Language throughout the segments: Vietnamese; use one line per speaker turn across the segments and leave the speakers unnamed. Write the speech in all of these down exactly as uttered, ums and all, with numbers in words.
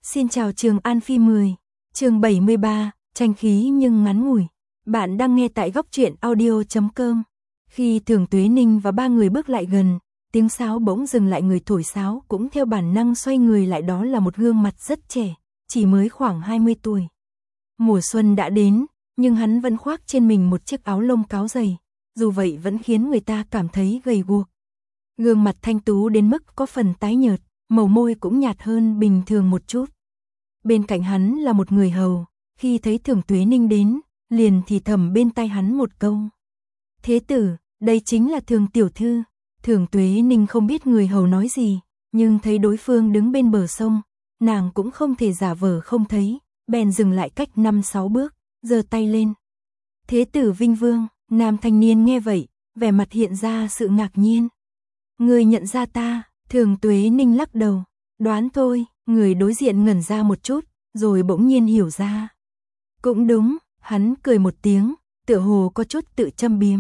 Xin chào Trường An Phi mười, chương bảy mươi ba, tranh khí nhưng ngắn ngủi. Bạn đang nghe tại góc truyện audio chấm com. Khi Thường Tuế Ninh và ba người bước lại gần, tiếng sáo bỗng dừng lại, người thổi sáo cũng theo bản năng xoay người lại, đó là một gương mặt rất trẻ, chỉ mới khoảng hai mươi tuổi. Mùa xuân đã đến, nhưng hắn vẫn khoác trên mình một chiếc áo lông cáo dày, dù vậy vẫn khiến người ta cảm thấy gầy guộc. Gương mặt thanh tú đến mức có phần tái nhợt, màu môi cũng nhạt hơn bình thường một chút. Bên cạnh hắn là một người hầu, khi thấy Thường Tuế Ninh đến, liền thì thầm bên tai hắn một câu. Thế tử, đây chính là Thường tiểu thư. Thường Tuế Ninh không biết người hầu nói gì, nhưng thấy đối phương đứng bên bờ sông, nàng cũng không thể giả vờ không thấy, bèn dừng lại cách năm sáu bước, giơ tay lên. Thế tử vinh vương. Nam thanh niên nghe vậy, vẻ mặt hiện ra sự ngạc nhiên. Người nhận ra ta? Thường Tuế Ninh lắc đầu. Đoán thôi. Người đối diện ngẩn ra một chút, rồi bỗng nhiên hiểu ra. Cũng đúng, hắn cười một tiếng, tựa hồ có chút tự châm biếm.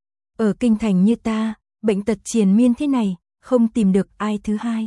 Ở kinh thành như ta, bệnh tật triền miên thế này, không tìm được ai thứ hai.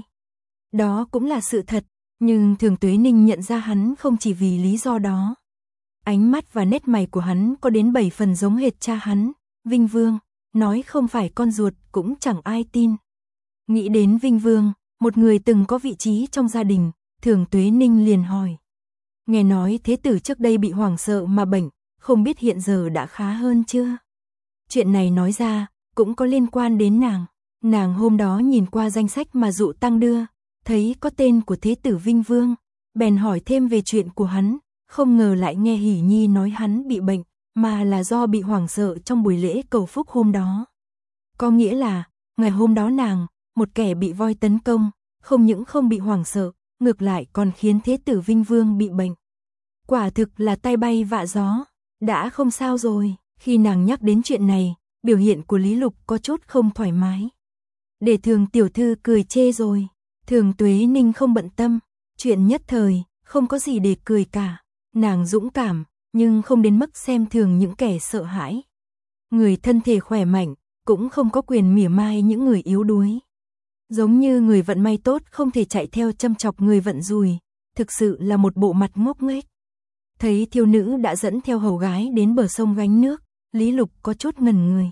Đó cũng là sự thật, nhưng Thường Tuế Ninh nhận ra hắn không chỉ vì lý do đó. Ánh mắt và nét mày của hắn có đến bảy phần giống hệt cha hắn, Vinh Vương, nói không phải con ruột cũng chẳng ai tin. Nghĩ đến Vinh Vương, một người từng có vị trí trong gia đình, Thường Tuế Ninh liền hỏi. Nghe nói thế tử trước đây bị hoảng sợ mà bệnh, không biết hiện giờ đã khá hơn chưa? Chuyện này nói ra, cũng có liên quan đến nàng. Nàng hôm đó nhìn qua danh sách mà Dụ Tăng đưa, thấy có tên của thế tử Vinh Vương, bèn hỏi thêm về chuyện của hắn, không ngờ lại nghe Hỷ Nhi nói hắn bị bệnh, mà là do bị hoảng sợ trong buổi lễ cầu phúc hôm đó. Có nghĩa là, ngày hôm đó nàng, một kẻ bị voi tấn công, không những không bị hoảng sợ, ngược lại còn khiến thế tử Vinh Vương bị bệnh. Quả thực là tai bay vạ gió, đã không sao rồi. Khi nàng nhắc đến chuyện này, biểu hiện của Lý Lục có chút không thoải mái. Để Thường tiểu thư cười chê rồi. Thường Tuế Ninh không bận tâm, chuyện nhất thời, không có gì để cười cả. Nàng dũng cảm, nhưng không đến mức xem thường những kẻ sợ hãi. Người thân thể khỏe mạnh, cũng không có quyền mỉa mai những người yếu đuối. Giống như người vận may tốt không thể chạy theo châm chọc người vận rủi, thực sự là một bộ mặt ngốc nghếch. Thấy thiếu nữ đã dẫn theo hầu gái đến bờ sông gánh nước, Lý Lục có chút ngẩn người.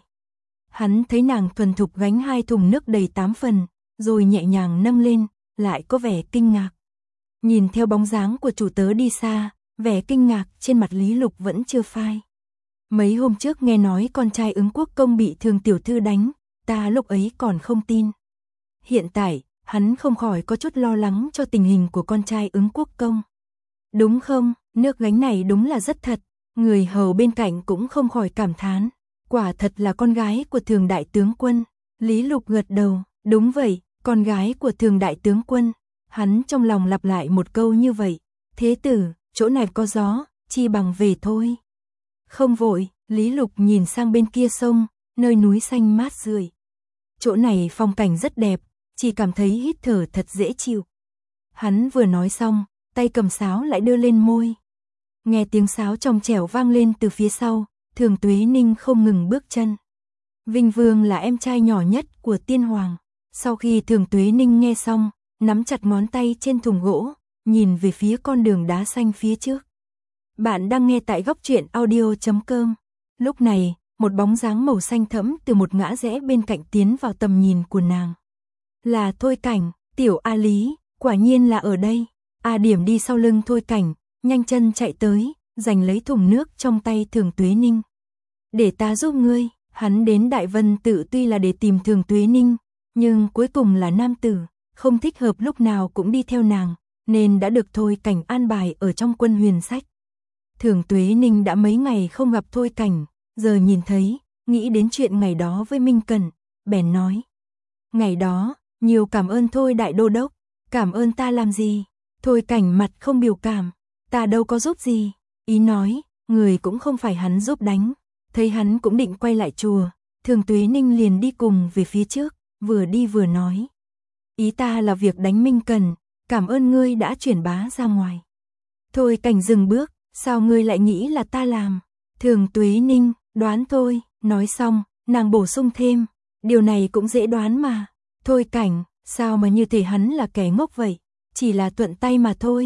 Hắn thấy nàng thuần thục gánh hai thùng nước đầy tám phần, rồi nhẹ nhàng nâng lên, lại có vẻ kinh ngạc. Nhìn theo bóng dáng của chủ tớ đi xa, vẻ kinh ngạc trên mặt Lý Lục vẫn chưa phai. Mấy hôm trước nghe nói con trai Ứng Quốc công bị Thường tiểu thư đánh, ta lúc ấy còn không tin. Hiện tại, hắn không khỏi có chút lo lắng cho tình hình của con trai Ứng Quốc công. Đúng không, nước gánh này đúng là rất thật. Người hầu bên cạnh cũng không khỏi cảm thán. Quả thật là con gái của Thường đại tướng quân. Lý Lục gật đầu, đúng vậy, con gái của Thường đại tướng quân. Hắn trong lòng lặp lại một câu như vậy. Thế tử, chỗ này có gió, chi bằng về thôi. Không vội, Lý Lục nhìn sang bên kia sông, nơi núi xanh mát rượi. Chỗ này phong cảnh rất đẹp, chỉ cảm thấy hít thở thật dễ chịu. Hắn vừa nói xong, tay cầm sáo lại đưa lên môi. Nghe tiếng sáo trong trẻo vang lên từ phía sau, Thường Tuế Ninh không ngừng bước chân. Vinh Vương là em trai nhỏ nhất của Tiên Hoàng. Sau khi Thường Tuế Ninh nghe xong, nắm chặt ngón tay trên thùng gỗ, nhìn về phía con đường đá xanh phía trước. Bạn đang nghe tại góc truyện audio chấm com. Lúc này, một bóng dáng màu xanh thẫm từ một ngã rẽ bên cạnh tiến vào tầm nhìn của nàng. Là Thôi Cảnh, tiểu A Lý, quả nhiên là ở đây. A Điểm đi sau lưng Thôi Cảnh, nhanh chân chạy tới, giành lấy thùng nước trong tay Thường Tuế Ninh. Để ta giúp ngươi. Hắn đến Đại Vân Tự tuy là để tìm Thường Tuế Ninh, nhưng cuối cùng là nam tử, không thích hợp lúc nào cũng đi theo nàng, nên đã được Thôi Cảnh an bài ở trong quân huyền sách. Thường Tuế Ninh đã mấy ngày không gặp Thôi Cảnh, giờ nhìn thấy, nghĩ đến chuyện ngày đó với Minh Cẩn, bèn nói. Ngày đó, nhiều cảm ơn Thôi đại đô đốc. Cảm ơn ta làm gì? Thôi Cảnh mặt không biểu cảm, ta đâu có giúp gì. Ý nói, người cũng không phải hắn giúp đánh. Thấy hắn cũng định quay lại chùa, Thường Tuế Ninh liền đi cùng về phía trước, vừa đi vừa nói. Ý ta là việc đánh Minh Cẩn, cảm ơn ngươi đã chuyển bá ra ngoài. Thôi Cảnh dừng bước, sao ngươi lại nghĩ là ta làm? Thường Tuế Ninh, đoán thôi, nói xong, nàng bổ sung thêm, điều này cũng dễ đoán mà. Thôi Cảnh, sao mà như thể hắn là kẻ ngốc vậy, chỉ là thuận tay mà thôi.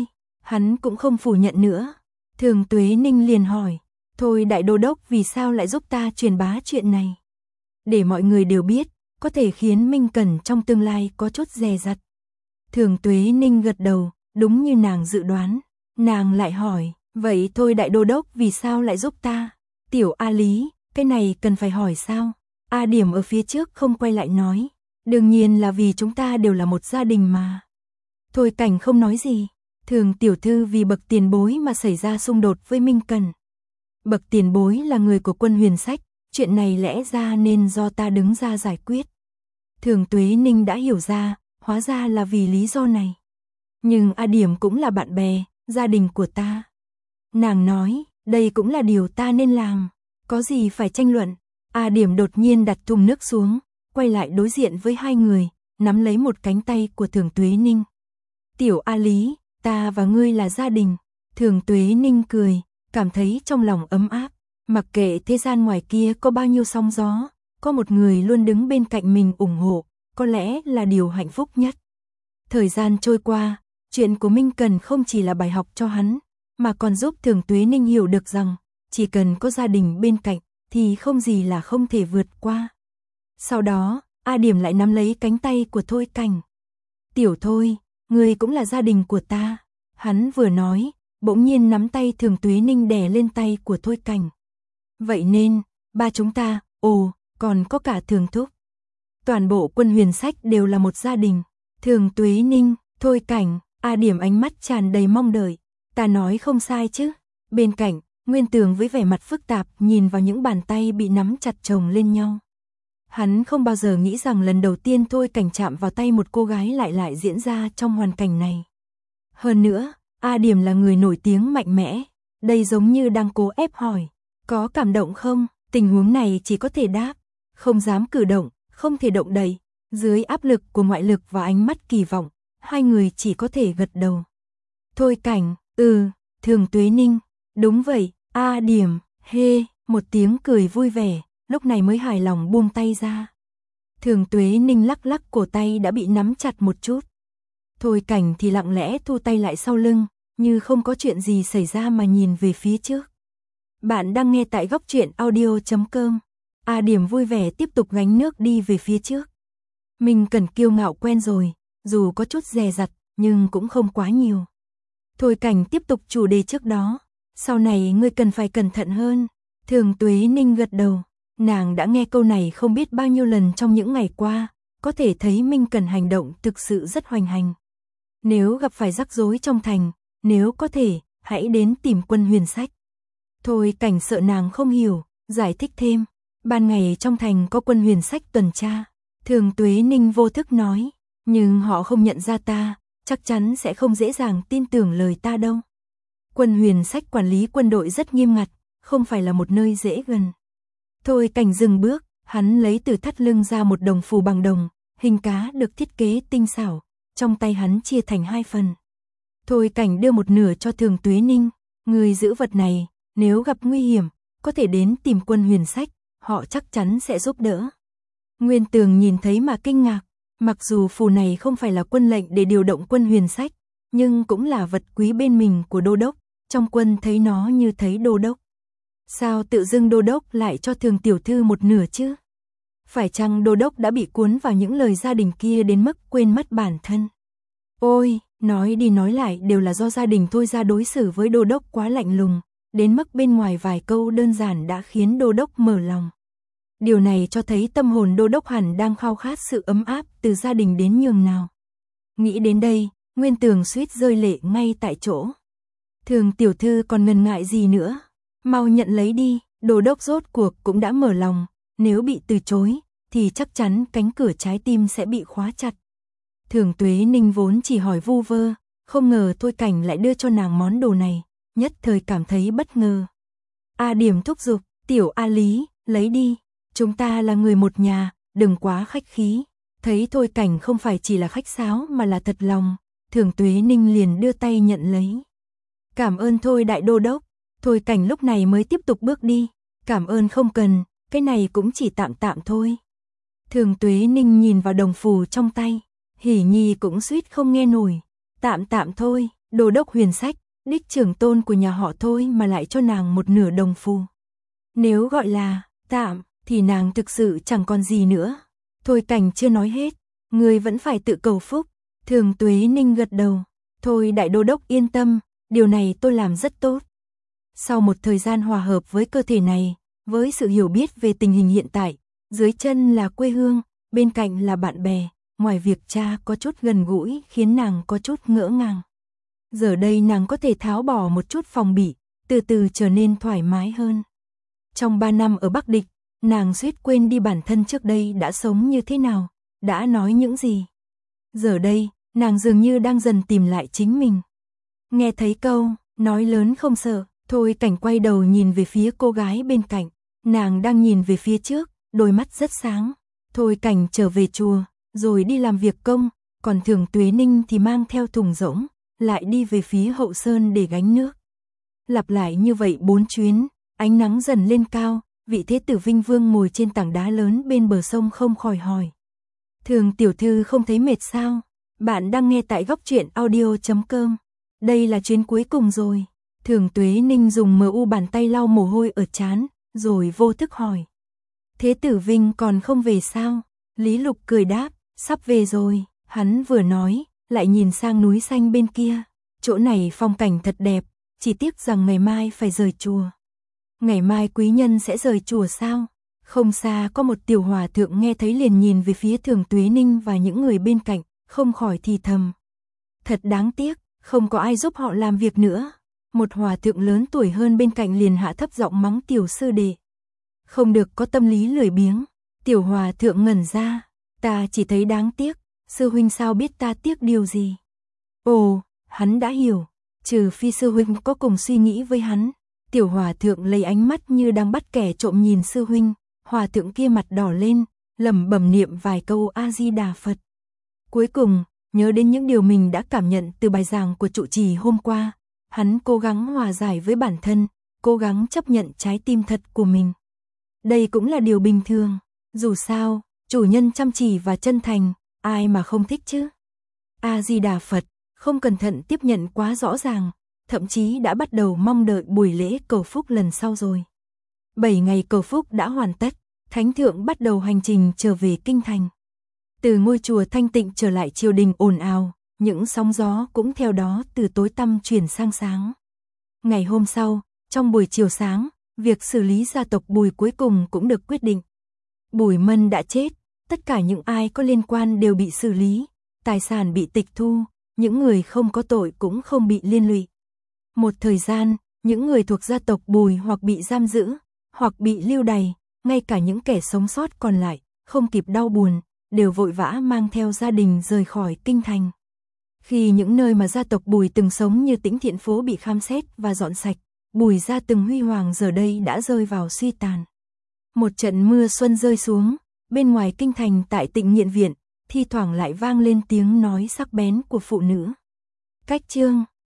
Hắn cũng không phủ nhận nữa. Thường Tuế Ninh liền hỏi, thôi đại đô đốc vì sao lại giúp ta truyền bá chuyện này? Để mọi người đều biết, có thể khiến Minh Cẩn trong tương lai có chút dè dặt. Thường Tuế Ninh gật đầu, đúng như nàng dự đoán. Nàng lại hỏi, vậy thôi đại đô đốc vì sao lại giúp ta? Tiểu A Lý, cái này cần phải hỏi sao? A Điểm ở phía trước không quay lại nói, đương nhiên là vì chúng ta đều là một gia đình mà. Thôi Cảnh không nói gì. Thường tiểu thư vì bậc tiền bối mà xảy ra xung đột với Minh Cẩn. Bậc tiền bối là người của Quân Huyền Sách, chuyện này lẽ ra nên do ta đứng ra giải quyết. Thường Tuế Ninh đã hiểu ra, hóa ra là vì lý do này. Nhưng A Điểm cũng là bạn bè, gia đình của ta. Nàng nói, đây cũng là điều ta nên làm, có gì phải tranh luận. A Điểm đột nhiên đặt thùng nước xuống, quay lại đối diện với hai người, nắm lấy một cánh tay của Thường Tuế Ninh. Tiểu A Lý, ta và ngươi là gia đình. Thường Tuế Ninh cười, cảm thấy trong lòng ấm áp. Mặc kệ thế gian ngoài kia có bao nhiêu sóng gió, có một người luôn đứng bên cạnh mình ủng hộ, có lẽ là điều hạnh phúc nhất. Thời gian trôi qua, chuyện của Minh Cẩn không chỉ là bài học cho hắn, mà còn giúp Thường Tuế Ninh hiểu được rằng, chỉ cần có gia đình bên cạnh, thì không gì là không thể vượt qua. Sau đó, A Điểm lại nắm lấy cánh tay của Thôi Cảnh. Tiểu Thôi, ngươi cũng là gia đình của ta. Hắn vừa nói, bỗng nhiên nắm tay Thường Tuế Ninh đè lên tay của Thôi Cảnh. Vậy nên, ba chúng ta, ồ, còn có cả Thường Thúc. Toàn bộ Quân Huyền Sách đều là một gia đình. Thường Tuế Ninh, Thôi Cảnh, A Điểm ánh mắt tràn đầy mong đợi. Ta nói không sai chứ. Bên cạnh, Nguyên Tường với vẻ mặt phức tạp nhìn vào những bàn tay bị nắm chặt chồng lên nhau. Hắn không bao giờ nghĩ rằng lần đầu tiên Thôi Cảnh chạm vào tay một cô gái lại lại diễn ra trong hoàn cảnh này. Hơn nữa, A Điểm là người nổi tiếng mạnh mẽ. Đây giống như đang cố ép hỏi. Có cảm động không? Tình huống này chỉ có thể đáp. Không dám cử động, không thể động đậy. Dưới áp lực của ngoại lực và ánh mắt kỳ vọng, hai người chỉ có thể gật đầu. Thôi Cảnh, ừ, Thường Tuế Ninh, đúng vậy, A Điểm, hê, một tiếng cười vui vẻ, lúc này mới hài lòng buông tay ra. Thường Tuế Ninh lắc lắc cổ tay đã bị nắm chặt một chút. Thôi Cảnh thì lặng lẽ thu tay lại sau lưng, như không có chuyện gì xảy ra mà nhìn về phía trước. Bạn đang nghe tại góc truyện audio chấm com. A Điểm vui vẻ tiếp tục gánh nước đi về phía trước. Mình cần kiêu ngạo quen rồi, dù có chút dè dặt, nhưng cũng không quá nhiều. Thôi Cảnh tiếp tục chủ đề trước đó. Sau này ngươi cần phải cẩn thận hơn. Thường Tuế Ninh gật đầu. Nàng đã nghe câu này không biết bao nhiêu lần trong những ngày qua, có thể thấy Minh Cẩn hành động thực sự rất hoành hành. Nếu gặp phải rắc rối trong thành, nếu có thể, hãy đến tìm Quân Huyền Sách. Thôi Cảnh sợ nàng không hiểu, giải thích thêm. Ban ngày trong thành có Quân Huyền Sách tuần tra. Thường Tuế Ninh vô thức nói, nhưng họ không nhận ra ta, chắc chắn sẽ không dễ dàng tin tưởng lời ta đâu. Quân Huyền Sách quản lý quân đội rất nghiêm ngặt, không phải là một nơi dễ gần. Thôi Cảnh dừng bước, hắn lấy từ thắt lưng ra một đồng phù bằng đồng, hình cá được thiết kế tinh xảo, trong tay hắn chia thành hai phần. Thôi Cảnh đưa một nửa cho Thường Tuế Ninh, người giữ vật này, nếu gặp nguy hiểm, có thể đến tìm Quân Huyền Sách, họ chắc chắn sẽ giúp đỡ. Nguyên Tường nhìn thấy mà kinh ngạc, mặc dù phù này không phải là quân lệnh để điều động Quân Huyền Sách, nhưng cũng là vật quý bên mình của đô đốc, trong quân thấy nó như thấy đô đốc. Sao tự dưng đô đốc lại cho Thường tiểu thư một nửa chứ? Phải chăng đô đốc đã bị cuốn vào những lời gia đình kia đến mức quên mất bản thân? Ôi, nói đi nói lại đều là do gia đình Thôi ra đối xử với đô đốc quá lạnh lùng, đến mức bên ngoài vài câu đơn giản đã khiến đô đốc mở lòng. Điều này cho thấy tâm hồn đô đốc hẳn đang khao khát sự ấm áp từ gia đình đến nhường nào. Nghĩ đến đây, Nguyên Tường suýt rơi lệ ngay tại chỗ. Thường tiểu thư còn ngần ngại gì nữa? Mau nhận lấy đi, đô đốc rốt cuộc cũng đã mở lòng, nếu bị từ chối, thì chắc chắn cánh cửa trái tim sẽ bị khóa chặt. Thường Tuế Ninh vốn chỉ hỏi vu vơ, không ngờ Thôi Cảnh lại đưa cho nàng món đồ này, nhất thời cảm thấy bất ngờ. A Điểm thúc giục, tiểu A Lý, lấy đi, chúng ta là người một nhà, đừng quá khách khí. Thấy Thôi Cảnh không phải chỉ là khách sáo mà là thật lòng, Thường Tuế Ninh liền đưa tay nhận lấy. Cảm ơn Thôi đại đô đốc. Thôi Cảnh lúc này mới tiếp tục bước đi. Cảm ơn không cần, cái này cũng chỉ tạm tạm thôi. Thường Tuế Ninh nhìn vào đồng phù trong tay, Hỉ Nhi cũng suýt không nghe nổi. Tạm tạm thôi, Đô đốc Huyền Sách, đích trưởng tôn của nhà họ Thôi mà lại cho nàng một nửa đồng phù. Nếu gọi là tạm, thì nàng thực sự chẳng còn gì nữa. Thôi Cảnh chưa nói hết, người vẫn phải tự cầu phúc. Thường Tuế Ninh gật đầu. Thôi đại đô đốc yên tâm, điều này tôi làm rất tốt. Sau một thời gian hòa hợp với cơ thể này, với sự hiểu biết về tình hình hiện tại, dưới chân là quê hương, bên cạnh là bạn bè, ngoài việc cha có chút gần gũi khiến nàng có chút ngỡ ngàng. Giờ đây nàng có thể tháo bỏ một chút phòng bị, từ từ trở nên thoải mái hơn. Trong ba năm ở Bắc Địch, nàng suýt quên đi bản thân trước đây đã sống như thế nào, đã nói những gì. Giờ đây, nàng dường như đang dần tìm lại chính mình. Nghe thấy câu, nói lớn không sợ, Thôi Cảnh quay đầu nhìn về phía cô gái bên cạnh, nàng đang nhìn về phía trước, đôi mắt rất sáng. Thôi Cảnh trở về chùa, rồi đi làm việc công, còn Thường Tuế Ninh thì mang theo thùng rỗng, lại đi về phía hậu sơn để gánh nước. Lặp lại như vậy bốn chuyến, ánh nắng dần lên cao, vị thế tử Vinh Vương ngồi trên tảng đá lớn bên bờ sông không khỏi hỏi. Thường tiểu thư không thấy mệt sao? Bạn đang nghe tại góc truyện audio chấm com. Đây là chuyến cuối cùng rồi. Thường Tuế Ninh dùng mờ u bàn tay lau mồ hôi ở trán, rồi vô thức hỏi. Thế tử Vinh còn không về sao? Lý Lục cười đáp, sắp về rồi. Hắn vừa nói, lại nhìn sang núi xanh bên kia. Chỗ này phong cảnh thật đẹp, chỉ tiếc rằng ngày mai phải rời chùa. Ngày mai quý nhân sẽ rời chùa sao? Không xa có một tiểu hòa thượng nghe thấy liền nhìn về phía Thường Tuế Ninh và những người bên cạnh, không khỏi thì thầm. Thật đáng tiếc, không có ai giúp họ làm việc nữa. Một hòa thượng lớn tuổi hơn bên cạnh liền hạ thấp giọng mắng tiểu sư đệ. Không được có tâm lý lười biếng. Tiểu hòa thượng ngẩn ra. Ta chỉ thấy đáng tiếc, sư huynh sao biết ta tiếc điều gì? Ồ, hắn đã hiểu. Trừ phi sư huynh có cùng suy nghĩ với hắn. Tiểu hòa thượng lấy ánh mắt như đang bắt kẻ trộm nhìn sư huynh. Hòa thượng kia mặt đỏ lên, lẩm bẩm niệm vài câu A-di-đà Phật. Cuối cùng, nhớ đến những điều mình đã cảm nhận từ bài giảng của trụ trì hôm qua. Hắn cố gắng hòa giải với bản thân, cố gắng chấp nhận trái tim thật của mình. Đây cũng là điều bình thường. Dù sao, chủ nhân chăm chỉ và chân thành, ai mà không thích chứ? A-di-đà Phật, không cẩn thận tiếp nhận quá rõ ràng, thậm chí đã bắt đầu mong đợi buổi lễ cầu phúc lần sau rồi. Bảy ngày cầu phúc đã hoàn tất, Thánh thượng bắt đầu hành trình trở về kinh thành. Từ ngôi chùa thanh tịnh trở lại triều đình ồn ào, những sóng gió cũng theo đó từ tối tăm chuyển sang sáng. Ngày hôm sau, trong buổi chiều sáng, việc xử lý gia tộc Bùi cuối cùng cũng được quyết định. Bùi Mân đã chết, tất cả những ai có liên quan đều bị xử lý, tài sản bị tịch thu, những người không có tội cũng không bị liên lụy. Một thời gian, những người thuộc gia tộc Bùi hoặc bị giam giữ, hoặc bị lưu đày, ngay cả những kẻ sống sót còn lại, không kịp đau buồn, đều vội vã mang theo gia đình rời khỏi kinh thành. Khi những nơi mà gia tộc Bùi từng sống như Tĩnh Thiện Phố bị khám xét và dọn sạch, Bùi gia từng huy hoàng giờ đây đã rơi vào suy tàn. Một trận mưa xuân rơi xuống, bên ngoài kinh thành tại Tịnh Nghiện Viện, thi thoảng lại vang lên tiếng nói sắc bén của phụ nữ. Cách chương